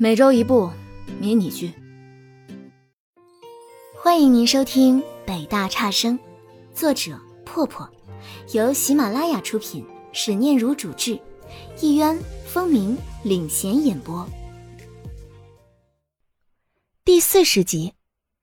每周一部迷你剧。 欢迎您收听北大差生，作者破破，由喜马拉雅出品，史念如主制，一渊、风鸣领衔演播。第40集，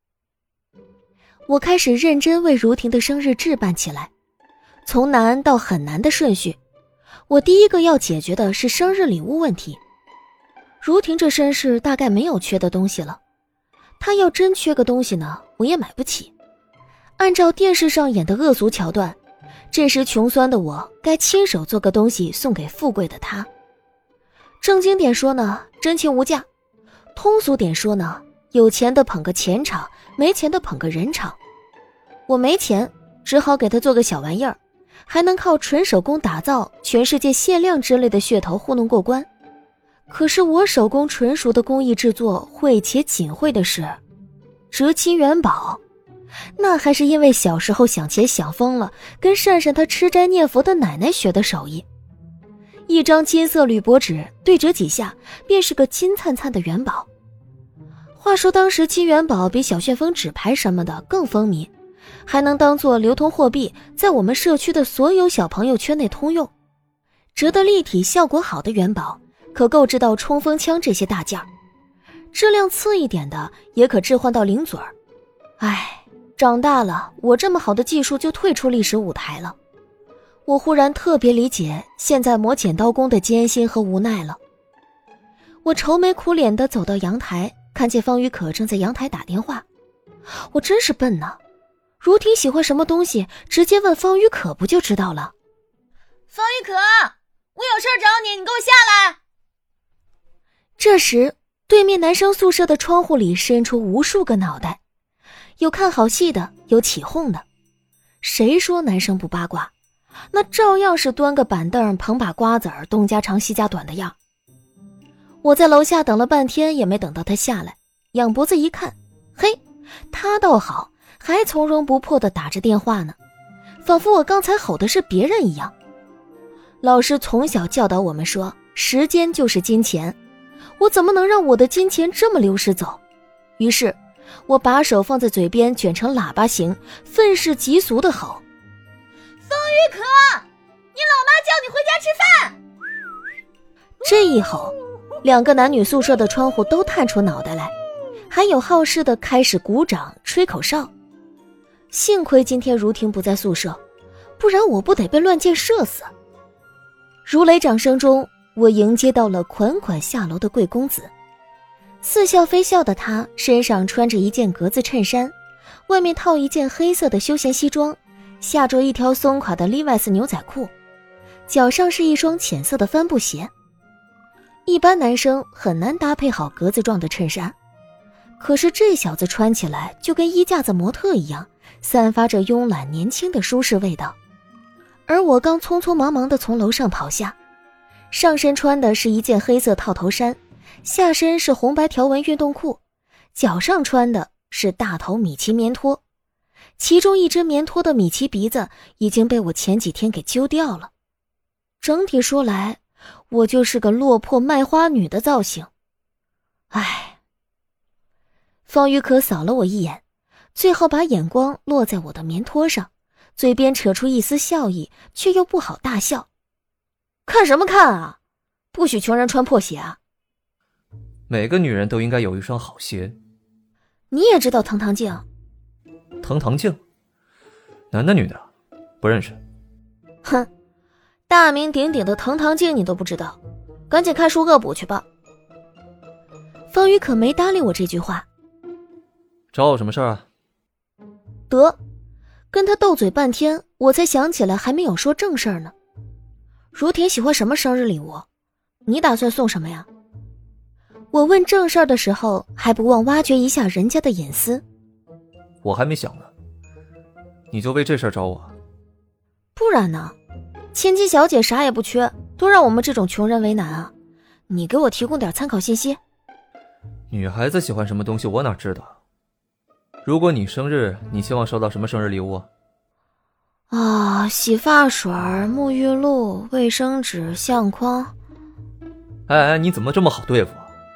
我开始认真为如婷的生日置办起来，从难到很难的顺序，我第一个要解决的是生日礼物问题。如婷这身世大概没有缺的东西了，她要真缺个东西呢，我也买不起。按照电视上演的恶俗桥段，这时穷酸的我该亲手做个东西送给富贵的她。正经点说呢，真情无价；通俗点说呢，有钱的捧个钱场，没钱的捧个人场。我没钱，只好给她做个小玩意儿，还能靠纯手工打造全世界限量之类的噱头糊弄过关。可是我手工纯熟的工艺制作会且仅会的是折金元宝，那还是因为小时候想钱想疯了，跟善善她吃斋念佛的奶奶学的手艺。一张金色铝箔纸对折几下便是个金灿灿的元宝。话说当时金元宝比小旋风纸牌什么的更风靡，还能当作流通货币，在我们社区的所有小朋友圈内通用。折得立体效果好的元宝可购置到冲锋枪这些大件儿，质量次一点的也可置换到零嘴儿。唉，长大了，我这么好的技术就退出历史舞台了。我忽然特别理解现在磨剪刀工的艰辛和无奈了。我愁眉苦脸地走到阳台，看见方宇可正在阳台打电话。我真是笨呢，如婷喜欢什么东西，直接问方宇可不就知道了。 方宇可，我有事找你，你给我下来。 这时对面男生宿舍的窗户里伸出无数个脑袋，有看好戏的，有起哄的。谁说男生不八卦？那照样是端个板凳捧把瓜子儿，东家长西家短的样。我在楼下等了半天也没等到他下来，仰脖子一看，嘿，他倒好，还从容不迫地打着电话呢，仿佛我刚才吼的是别人一样。老师从小教导我们说，时间就是金钱，我怎么能让我的金钱这么流失走？于是我把手放在嘴边卷成喇叭形，愤世嫉俗地吼： 方宇可，你老妈叫你回家吃饭。 这一吼，两个男女宿舍的窗户都探出脑袋来，还有好事的开始鼓掌吹口哨。幸亏今天如婷不在宿舍，不然我不得被乱箭射死。如雷掌声中，我迎接到了款款下楼的贵公子。似笑非笑的他身上穿着一件格子衬衫，外面套一件黑色的休闲西装，下着一条松垮的 Levi's 牛仔裤，脚上是一双浅色的帆布鞋。一般男生很难搭配好格子状的衬衫，可是这小子穿起来就跟衣架子模特一样，散发着慵懒年轻的舒适味道。而我刚匆匆忙忙地从楼上跑下，上身穿的是一件黑色套头衫，下身是红白条纹运动裤，脚上穿的是大头米奇棉拖，其中一只棉拖的米奇鼻子已经被我前几天给揪掉了。整体说来，我就是个落魄卖花女的造型。唉。方宇可扫了我一眼，最后把眼光落在我的棉拖上，嘴边扯出一丝笑意，却又不好大笑。看什么看啊？不许穷人穿破鞋啊！ 每个女人都应该有一双好鞋。 你也知道藤堂静？ 藤堂静？男的女的？不认识。 哼，大名鼎鼎的藤堂静你都不知道，赶紧看书恶补去吧。方宇可没搭理我这句话。 找我什么事儿啊？ 得，跟他斗嘴半天，我才想起来还没有说正事儿呢。如婷喜欢什么生日礼物？你打算送什么呀？我问正事儿的时候，还不忘挖掘一下人家的隐私。 我还没想呢，你就为这事儿找我？ 不然呢？千金小姐啥也不缺，都让我们这种穷人为难啊！你给我提供点参考信息。 女孩子喜欢什么东西我哪知道？如果你生日，你希望收到什么生日礼物啊？ 洗发水、沐浴露、卫生纸、相框。 哎，你怎么这么好对付啊？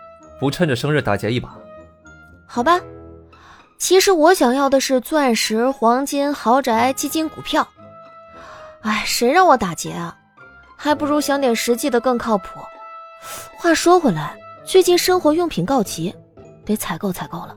不趁着生日打劫一把？ 好吧，其实我想要的是钻石、黄金、豪宅、基金、股票。哎，谁让我打劫啊？还不如想点实际的更靠谱。话说回来，最近生活用品告急，得采购采购了。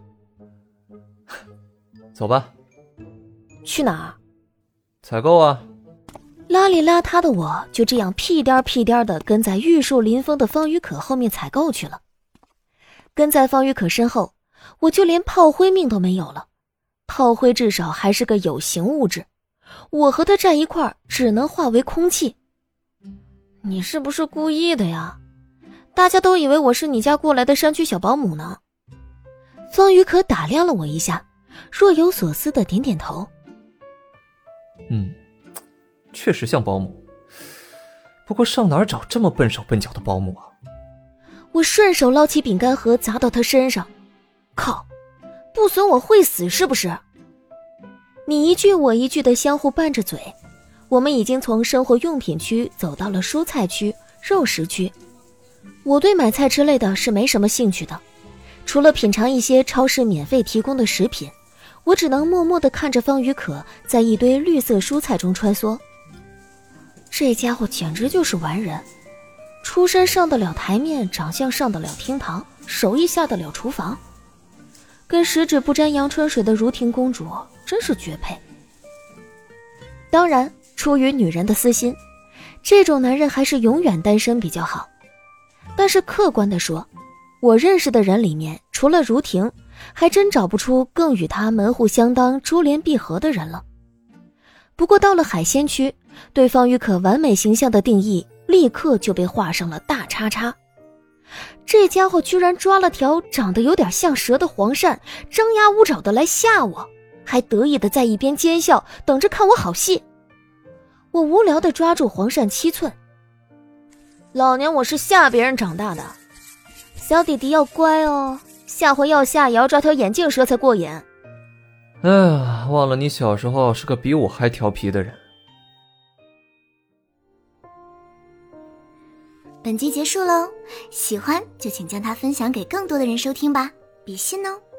走吧。 去哪儿？ 采购啊。 邋里邋遢的我就这样屁颠屁颠的跟在玉树临风的方宇可后面采购去了。跟在方宇可身后，我就连炮灰命都没有了。炮灰至少还是个有形物质，我和他站一块儿只能化为空气。你是不是故意的呀？大家都以为我是你家过来的山区小保姆呢。方宇可打量了我一下，若有所思的点点头。 确实像保姆，不过上哪儿找这么笨手笨脚的保姆啊？ 我顺手捞起饼干盒砸到他身上。靠，不损我会死是不是？你一句我一句的相互拌着嘴，我们已经从生活用品区走到了蔬菜区、肉食区。我对买菜之类的是没什么兴趣的，除了品尝一些超市免费提供的食品，我只能默默地看着方宇可在一堆绿色蔬菜中穿梭。这家伙简直就是完人，出身上得了台面，长相上得了厅堂，手艺下得了厨房，跟十指不沾阳春水的如婷公主真是绝配。当然，出于女人的私心，这种男人还是永远单身比较好。但是客观地说，我认识的人里面，除了如婷，还真找不出更与他门户相当、珠联璧合的人了。不过到了海鲜区，对方宇可完美形象的定义立刻就被画上了大叉叉。这家伙居然抓了条长得有点像蛇的黄鳝，张牙舞爪的来吓我，还得意的在一边奸笑，等着看我好戏。我无聊的抓住黄鳝7寸，老娘我是吓别人长大的，小弟弟要乖哦，下回要下也要抓条眼镜蛇才过瘾。 哎呀，忘了你小时候是个比我还调皮的人。 本集结束喽，喜欢就请将它分享给更多的人收听吧，比心哦。